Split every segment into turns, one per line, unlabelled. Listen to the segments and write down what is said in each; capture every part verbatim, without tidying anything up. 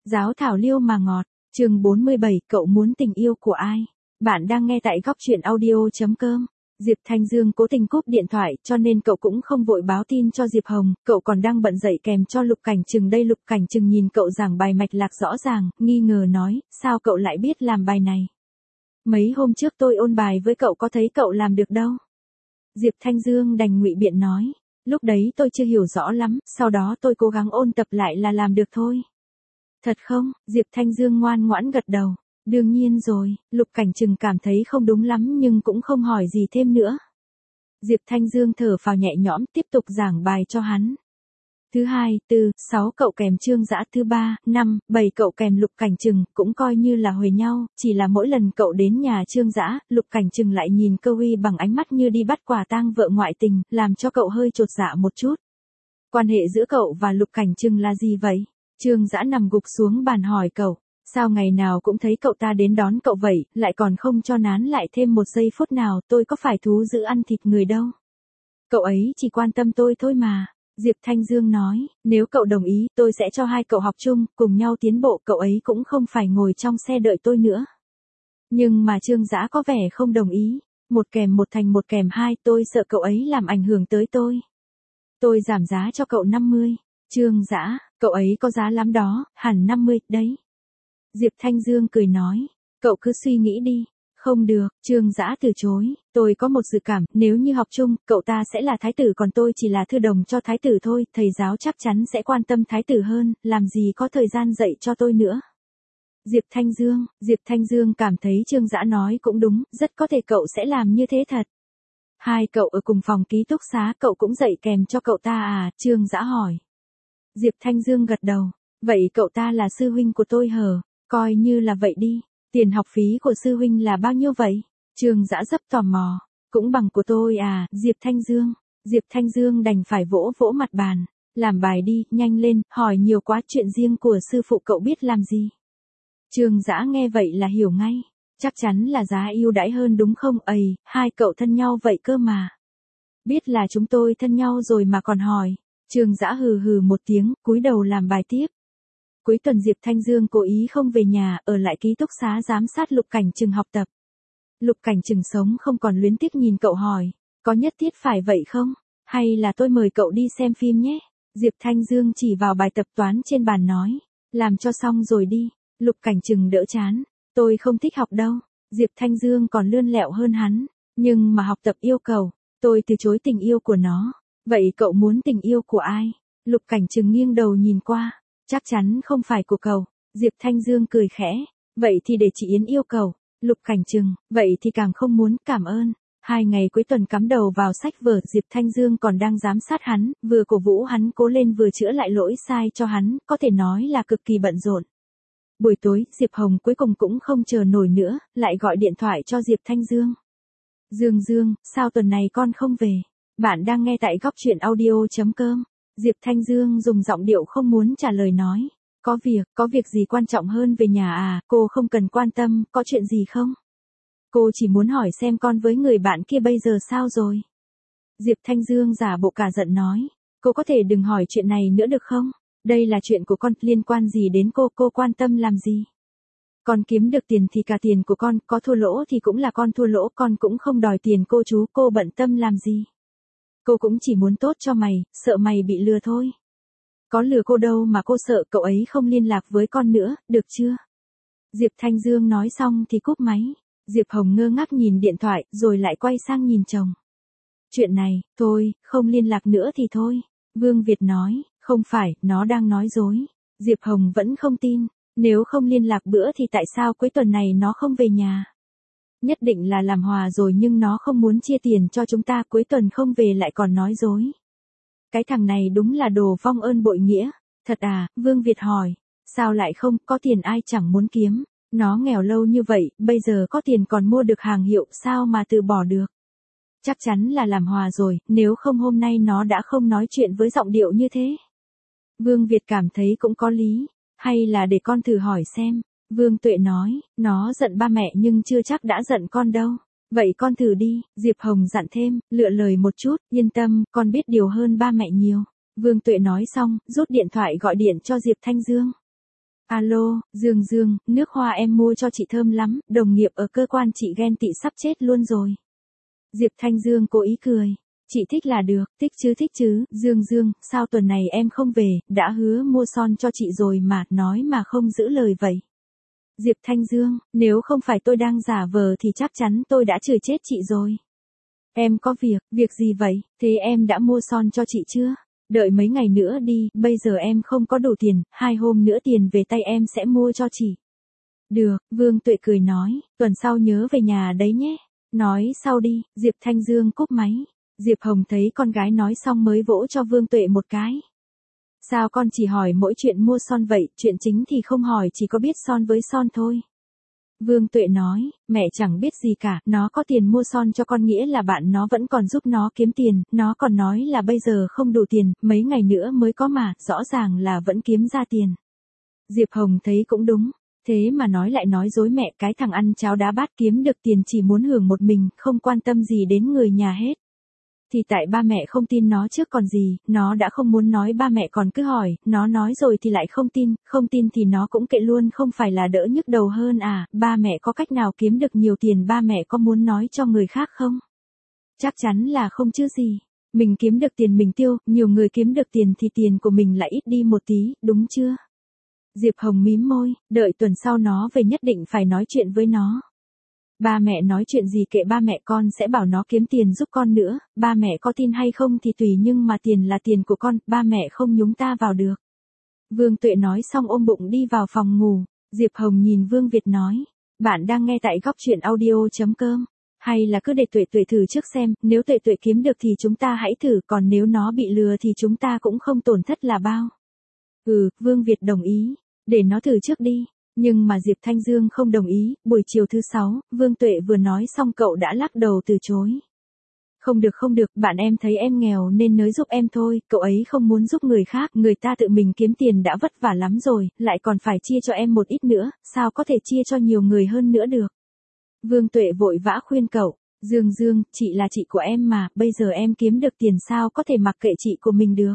Giáo thảo liêu mà ngọt, chương bốn mươi bảy, cậu muốn tình yêu của ai? Bạn đang nghe tại góc truyện audio.com. Diệp Thanh Dương cố tình cúp điện thoại cho nên cậu cũng không vội báo tin cho Diệp Hồng, cậu còn đang bận dậy kèm cho Lục Cảnh Trừng đây. Lục Cảnh Trừng nhìn cậu giảng bài mạch lạc rõ ràng, nghi ngờ nói, sao cậu lại biết làm bài này? Mấy hôm trước tôi ôn bài với cậu có thấy cậu làm được đâu. Diệp Thanh Dương đành ngụy biện nói, lúc đấy tôi chưa hiểu rõ lắm, sau đó tôi cố gắng ôn tập lại là làm được thôi. Thật không? Diệp Thanh Dương ngoan ngoãn gật đầu. Đương nhiên rồi, Lục Cảnh Trừng cảm thấy không đúng lắm nhưng cũng không hỏi gì thêm nữa. Diệp Thanh Dương thở phào nhẹ nhõm tiếp tục giảng bài cho hắn. Thứ hai, tư, sáu cậu kèm Trương Dã, thứ ba, năm, bảy cậu kèm Lục Cảnh Trừng, cũng coi như là huề nhau, chỉ là mỗi lần cậu đến nhà Trương Dã, Lục Cảnh Trừng lại nhìn Cơ Huy bằng ánh mắt như đi bắt quả tang vợ ngoại tình, làm cho cậu hơi chột dạ một chút. Quan hệ giữa cậu và Lục Cảnh Trừng là gì vậy? Trương Dã nằm gục xuống bàn hỏi cậu, sao ngày nào cũng thấy cậu ta đến đón cậu vậy, lại còn không cho nán lại thêm một giây phút nào, tôi có phải thú dữ ăn thịt người đâu. Cậu ấy chỉ quan tâm tôi thôi mà. Diệp Thanh Dương nói, nếu cậu đồng ý, tôi sẽ cho hai cậu học chung, cùng nhau tiến bộ, cậu ấy cũng không phải ngồi trong xe đợi tôi nữa. Nhưng mà Trương Dã có vẻ không đồng ý, một kèm một thành một kèm hai, tôi sợ cậu ấy làm ảnh hưởng tới tôi. Tôi giảm giá cho cậu năm mươi. Trương Dã, cậu ấy có giá lắm đó, hẳn năm mươi, đấy. Diệp Thanh Dương cười nói, cậu cứ suy nghĩ đi. Không được, Trương Dã từ chối, tôi có một dự cảm, nếu như học chung, cậu ta sẽ là thái tử còn tôi chỉ là thư đồng cho thái tử thôi, thầy giáo chắc chắn sẽ quan tâm thái tử hơn, làm gì có thời gian dạy cho tôi nữa. Diệp Thanh Dương, Diệp Thanh Dương cảm thấy Trương Dã nói cũng đúng, rất có thể cậu sẽ làm như thế thật. Hai cậu ở cùng phòng ký túc xá, cậu cũng dạy kèm cho cậu ta à, Trương Dã hỏi. Diệp Thanh Dương gật đầu, vậy cậu ta là sư huynh của tôi hờ, coi như là vậy đi. Tiền học phí của sư huynh là bao nhiêu vậy? Trương Dã rất tò mò. Cũng bằng của tôi à, Diệp Thanh Dương. Diệp Thanh Dương đành phải vỗ vỗ mặt bàn. Làm bài đi, nhanh lên, hỏi nhiều quá, chuyện riêng của sư phụ cậu biết làm gì? Trương Dã nghe vậy là hiểu ngay. Chắc chắn là giá ưu đãi hơn đúng không? Ầy, hai cậu thân nhau vậy cơ mà. Biết là chúng tôi thân nhau rồi mà còn hỏi. Trương Dã hừ hừ một tiếng, cúi đầu làm bài tiếp. Cuối tuần Diệp Thanh Dương cố ý không về nhà, ở lại ký túc xá giám sát Lục Cảnh Trừng học tập. Lục Cảnh Trừng sống không còn luyến tiếc nhìn cậu hỏi, có nhất thiết phải vậy không? Hay là tôi mời cậu đi xem phim nhé? Diệp Thanh Dương chỉ vào bài tập toán trên bàn nói, làm cho xong rồi đi. Lục Cảnh Trừng đỡ chán, tôi không thích học đâu. Diệp Thanh Dương còn lươn lẹo hơn hắn, nhưng mà học tập yêu cầu, tôi từ chối tình yêu của nó. Vậy cậu muốn tình yêu của ai? Lục Cảnh Trừng nghiêng đầu nhìn qua. Chắc chắn không phải của cậu. Diệp Thanh Dương cười khẽ. Vậy thì để chị Yến yêu cầu. Lục Cảnh Trừng, vậy thì càng không muốn, cảm ơn. Hai ngày cuối tuần cắm đầu vào sách vở, Diệp Thanh Dương còn đang giám sát hắn, vừa cổ vũ hắn cố lên vừa chữa lại lỗi sai cho hắn, có thể nói là cực kỳ bận rộn. Buổi tối, Diệp Hồng cuối cùng cũng không chờ nổi nữa, lại gọi điện thoại cho Diệp Thanh Dương. Dương Dương, sao tuần này con không về? Bạn đang nghe tại góc truyện audio.com. Diệp Thanh Dương dùng giọng điệu không muốn trả lời nói. Có việc, có việc gì quan trọng hơn về nhà à, cô không cần quan tâm, có chuyện gì không? Cô chỉ muốn hỏi xem con với người bạn kia bây giờ sao rồi? Diệp Thanh Dương giả bộ cả giận nói. Cô có thể đừng hỏi chuyện này nữa được không? Đây là chuyện của con, liên quan gì đến cô, cô quan tâm làm gì? Con kiếm được tiền thì cả tiền của con, có thua lỗ thì cũng là con thua lỗ, con cũng không đòi tiền cô chú, cô bận tâm làm gì? Cô cũng chỉ muốn tốt cho mày, sợ mày bị lừa thôi. Có lừa cô đâu mà cô sợ, cậu ấy không liên lạc với con nữa, được chưa? Diệp Thanh Dương nói xong thì cúp máy. Diệp Hồng ngơ ngác nhìn điện thoại, rồi lại quay sang nhìn chồng. Chuyện này, thôi, không liên lạc nữa thì thôi. Vương Việt nói, không phải, nó đang nói dối. Diệp Hồng vẫn không tin, nếu không liên lạc bữa thì tại sao cuối tuần này nó không về nhà? Nhất định là làm hòa rồi nhưng nó không muốn chia tiền cho chúng ta, cuối tuần không về lại còn nói dối. Cái thằng này đúng là đồ vong ơn bội nghĩa. Thật à, Vương Việt hỏi. Sao lại không, có tiền ai chẳng muốn kiếm. Nó nghèo lâu như vậy, bây giờ có tiền còn mua được hàng hiệu, sao mà từ bỏ được. Chắc chắn là làm hòa rồi, nếu không hôm nay nó đã không nói chuyện với giọng điệu như thế. Vương Việt cảm thấy cũng có lý. Hay là để con thử hỏi xem. Vương Tuệ nói, nó giận ba mẹ nhưng chưa chắc đã giận con đâu. Vậy con thử đi, Diệp Hồng dặn thêm, lựa lời một chút, yên tâm, con biết điều hơn ba mẹ nhiều. Vương Tuệ nói xong, rút điện thoại gọi điện cho Diệp Thanh Dương. Alo, Dương Dương, nước hoa em mua cho chị thơm lắm, đồng nghiệp ở cơ quan chị ghen tị sắp chết luôn rồi. Diệp Thanh Dương cố ý cười. Chị thích là được, thích chứ thích chứ, Dương Dương, sao tuần này em không về, đã hứa mua son cho chị rồi mà, nói mà không giữ lời vậy. Diệp Thanh Dương, nếu không phải tôi đang giả vờ thì chắc chắn tôi đã chửi chết chị rồi. Em có việc, việc gì vậy, thế em đã mua son cho chị chưa? Đợi mấy ngày nữa đi, bây giờ em không có đủ tiền, hai hôm nữa tiền về tay em sẽ mua cho chị. Được, Vương Tuệ cười nói, tuần sau nhớ về nhà đấy nhé. Nói sau đi, Diệp Thanh Dương cúp máy. Diệp Hồng thấy con gái nói xong mới vỗ cho Vương Tuệ một cái. Sao con chỉ hỏi mỗi chuyện mua son vậy, chuyện chính thì không hỏi, chỉ có biết son với son thôi. Vương Tuệ nói, mẹ chẳng biết gì cả, nó có tiền mua son cho con nghĩa là bạn nó vẫn còn giúp nó kiếm tiền, nó còn nói là bây giờ không đủ tiền, mấy ngày nữa mới có mà, rõ ràng là vẫn kiếm ra tiền. Diệp Hồng thấy cũng đúng, thế mà nói lại nói dối mẹ, cái thằng ăn cháo đá bát kiếm được tiền chỉ muốn hưởng một mình, không quan tâm gì đến người nhà hết. Thì tại ba mẹ không tin nó trước còn gì, nó đã không muốn nói ba mẹ còn cứ hỏi, nó nói rồi thì lại không tin, không tin thì nó cũng kệ luôn, không phải là đỡ nhức đầu hơn à, ba mẹ có cách nào kiếm được nhiều tiền, ba mẹ có muốn nói cho người khác không? Chắc chắn là không chứ gì, mình kiếm được tiền mình tiêu, nhiều người kiếm được tiền thì tiền của mình lại ít đi một tí, đúng chưa? Diệp Hồng mím môi, đợi tuần sau nó về nhất định phải nói chuyện với nó. Ba mẹ nói chuyện gì kệ ba mẹ, con sẽ bảo nó kiếm tiền giúp con nữa, ba mẹ có tin hay không thì tùy, nhưng mà tiền là tiền của con, ba mẹ không nhúng ta vào được. Vương Tuệ nói xong ôm bụng đi vào phòng ngủ. Diệp Hồng nhìn Vương Việt nói, bạn đang nghe tại góc truyện audio chấm com, hay là cứ để Tuệ Tuệ thử trước xem, nếu Tuệ Tuệ kiếm được thì chúng ta hãy thử, còn nếu nó bị lừa thì chúng ta cũng không tổn thất là bao. Ừ, Vương Việt đồng ý, để nó thử trước đi. Nhưng mà Diệp Thanh Dương không đồng ý, buổi chiều thứ sáu, Vương Tuệ vừa nói xong cậu đã lắc đầu từ chối. Không được không được, bạn em thấy em nghèo nên nới giúp em thôi, cậu ấy không muốn giúp người khác, người ta tự mình kiếm tiền đã vất vả lắm rồi, lại còn phải chia cho em một ít nữa, sao có thể chia cho nhiều người hơn nữa được. Vương Tuệ vội vã khuyên cậu, Dương Dương, chị là chị của em mà, bây giờ em kiếm được tiền sao có thể mặc kệ chị của mình được.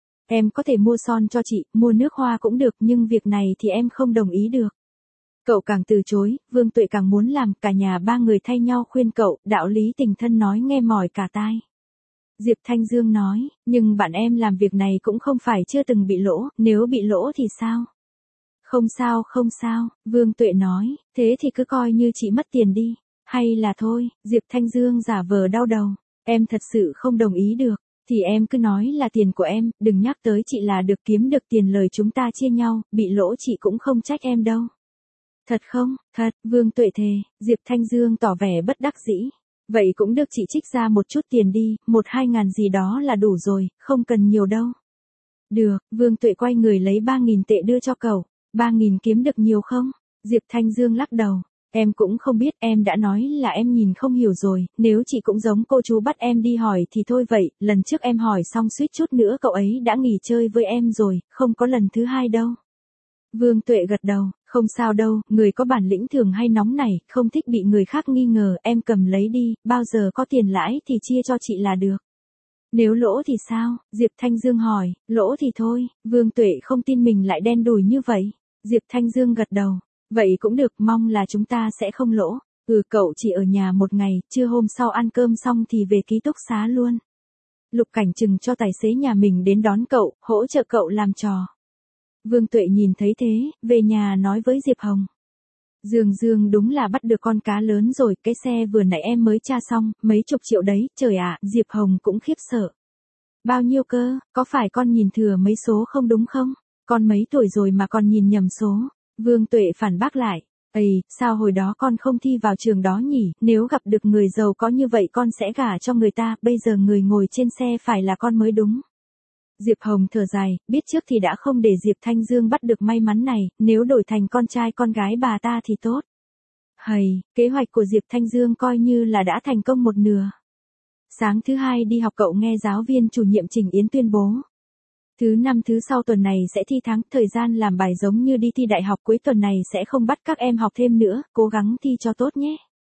Em có thể mua son cho chị, mua nước hoa cũng được, nhưng việc này thì em không đồng ý được. Cậu càng từ chối, Vương Tuệ càng muốn làm, cả nhà ba người thay nhau khuyên cậu, đạo lý tình thân nói nghe mỏi cả tai. Diệp Thanh Dương nói, nhưng bạn em làm việc này cũng không phải chưa từng bị lỗ, nếu bị lỗ thì sao? Không sao không sao, Vương Tuệ nói, thế thì cứ coi như chị mất tiền đi, hay là thôi, Diệp Thanh Dương giả vờ đau đầu, em thật sự không đồng ý được. Thì em cứ nói là tiền của em, đừng nhắc tới chị là được, kiếm được tiền lời chúng ta chia nhau, bị lỗ chị cũng không trách em đâu. Thật không, thật, Vương Tuệ thề. Diệp Thanh Dương tỏ vẻ bất đắc dĩ. Vậy cũng được, chị trích ra một chút tiền đi, một hai ngàn gì đó là đủ rồi, không cần nhiều đâu. Được, Vương Tuệ quay người lấy ba nghìn tệ đưa cho cậu. Ba nghìn kiếm được nhiều không? Diệp Thanh Dương lắc đầu. Em cũng không biết, em đã nói là em nhìn không hiểu rồi, nếu chị cũng giống cô chú bắt em đi hỏi thì thôi vậy, lần trước em hỏi xong suýt chút nữa cậu ấy đã nghỉ chơi với em rồi, không có lần thứ hai đâu. Vương Tuệ gật đầu, không sao đâu, người có bản lĩnh thường hay nóng này, không thích bị người khác nghi ngờ, em cầm lấy đi, bao giờ có tiền lãi thì chia cho chị là được. Nếu lỗ thì sao? Diệp Thanh Dương hỏi, lỗ thì thôi, Vương Tuệ không tin mình lại đen đủi như vậy. Diệp Thanh Dương gật đầu. Vậy cũng được, mong là chúng ta sẽ không lỗ. Ừ, cậu chỉ ở nhà một ngày, trưa hôm sau ăn cơm xong thì về ký túc xá luôn. Lục Cảnh Trừng cho tài xế nhà mình đến đón cậu, hỗ trợ cậu làm trò. Vương Tuệ nhìn thấy thế, về nhà nói với Diệp Hồng. Dương Dương đúng là bắt được con cá lớn rồi, cái xe vừa nãy em mới tra xong, mấy chục triệu đấy, trời ạ, Diệp Hồng cũng khiếp sợ. Bao nhiêu cơ, có phải con nhìn thừa mấy số không đúng không? Con mấy tuổi rồi mà còn nhìn nhầm số. Vương Tuệ phản bác lại, ây, sao hồi đó con không thi vào trường đó nhỉ, nếu gặp được người giàu có như vậy con sẽ gả cho người ta, bây giờ người ngồi trên xe phải là con mới đúng. Diệp Hồng thở dài, biết trước thì đã không để Diệp Thanh Dương bắt được may mắn này, nếu đổi thành con trai con gái bà ta thì tốt. Hầy, kế hoạch của Diệp Thanh Dương coi như là đã thành công một nửa. Sáng thứ hai đi học cậu nghe giáo viên chủ nhiệm Trình Yến tuyên bố. Thứ năm thứ sau tuần này sẽ thi tháng, thời gian làm bài giống như đi thi đại học, cuối tuần này sẽ không bắt các em học thêm nữa, cố gắng thi cho tốt nhé.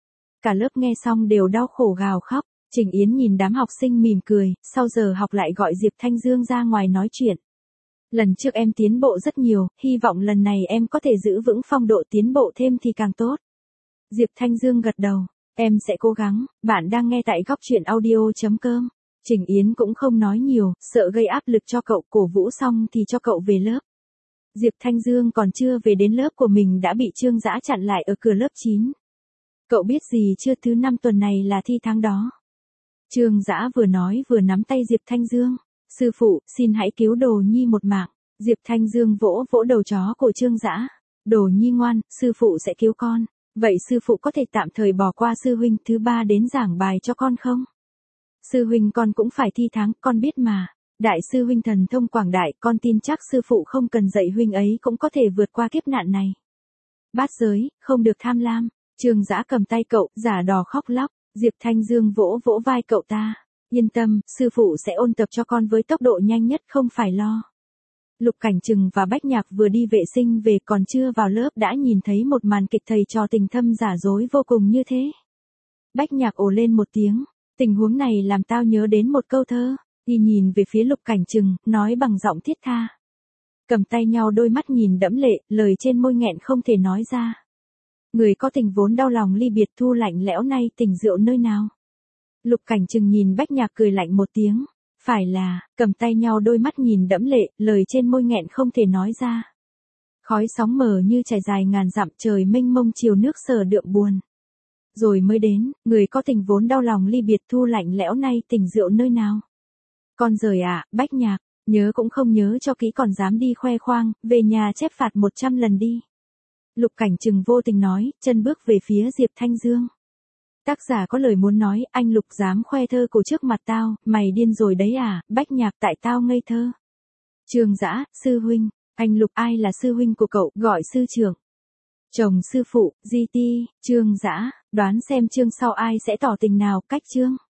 Cả lớp nghe xong đều đau khổ gào khóc, Trình Yến nhìn đám học sinh mỉm cười, sau giờ học lại gọi Diệp Thanh Dương ra ngoài nói chuyện. Lần trước em tiến bộ rất nhiều, hy vọng lần này em có thể giữ vững phong độ tiến bộ thêm thì càng tốt. Diệp Thanh Dương gật đầu, em sẽ cố gắng. Bạn đang nghe tại góc truyện audio.com. Trình Yến cũng không nói nhiều, sợ gây áp lực cho cậu, cổ vũ xong thì cho cậu về lớp. Diệp Thanh Dương còn chưa về đến lớp của mình đã bị Trương Dã chặn lại ở cửa lớp chín. Cậu biết gì chưa, thứ năm tuần này là thi tháng đó. Trương Dã vừa nói vừa nắm tay Diệp Thanh Dương. Sư phụ, xin hãy cứu Đồ Nhi một mạng. Diệp Thanh Dương vỗ vỗ đầu chó của Trương Dã. Đồ Nhi ngoan, sư phụ sẽ cứu con. Vậy sư phụ có thể tạm thời bỏ qua sư huynh thứ ba đến giảng bài cho con không? Sư huynh con cũng phải thi tháng, con biết mà. Đại sư huynh thần thông quảng đại, con tin chắc sư phụ không cần dạy huynh ấy cũng có thể vượt qua kiếp nạn này. Bát giới, không được tham lam. Trương Dã cầm tay cậu, giả đò khóc lóc. Diệp Thanh Dương vỗ vỗ vai cậu ta. Yên tâm, sư phụ sẽ ôn tập cho con với tốc độ nhanh nhất, không phải lo. Lục Cảnh Trừng và Bách Nhạc vừa đi vệ sinh về, còn chưa vào lớp đã nhìn thấy một màn kịch thầy trò tình thâm giả dối vô cùng như thế. Bách Nhạc ồ lên một tiếng, tình huống này làm tao nhớ đến một câu thơ. Y nhìn về phía Lục Cảnh Trừng, nói bằng giọng thiết tha. Cầm tay nhau, đôi mắt nhìn đẫm lệ, lời trên môi nghẹn không thể nói ra. Người có tình vốn đau lòng ly biệt, thu lạnh lẽo nay tình rượu nơi nào. Lục Cảnh Trừng nhìn Bách Nhạc cười lạnh một tiếng. Phải là, cầm tay nhau, đôi mắt nhìn đẫm lệ, lời trên môi nghẹn không thể nói ra. Khói sóng mờ như trải dài ngàn dặm, trời mênh mông chiều nước sờ đượm buồn. Rồi mới đến, người có tình vốn đau lòng ly biệt, thu lạnh lẽo nay tình rượu nơi nào. Con rời ạ, à, Bách Nhạc, nhớ cũng không nhớ cho kỹ còn dám đi khoe khoang, về nhà chép phạt một trăm lần đi. Lục Cảnh Trừng vô tình nói, chân bước về phía Diệp Thanh Dương. Tác giả có lời muốn nói, anh Lục dám khoe thơ cổ trước mặt tao, mày điên rồi đấy à, Bách Nhạc, tại tao ngây thơ. Trương Dã, sư huynh, anh Lục, ai là sư huynh của cậu, gọi sư trưởng. Chồng sư phụ, gi ti, Trương Dã, đoán xem chương sau ai sẽ tỏ tình nào, cách chương.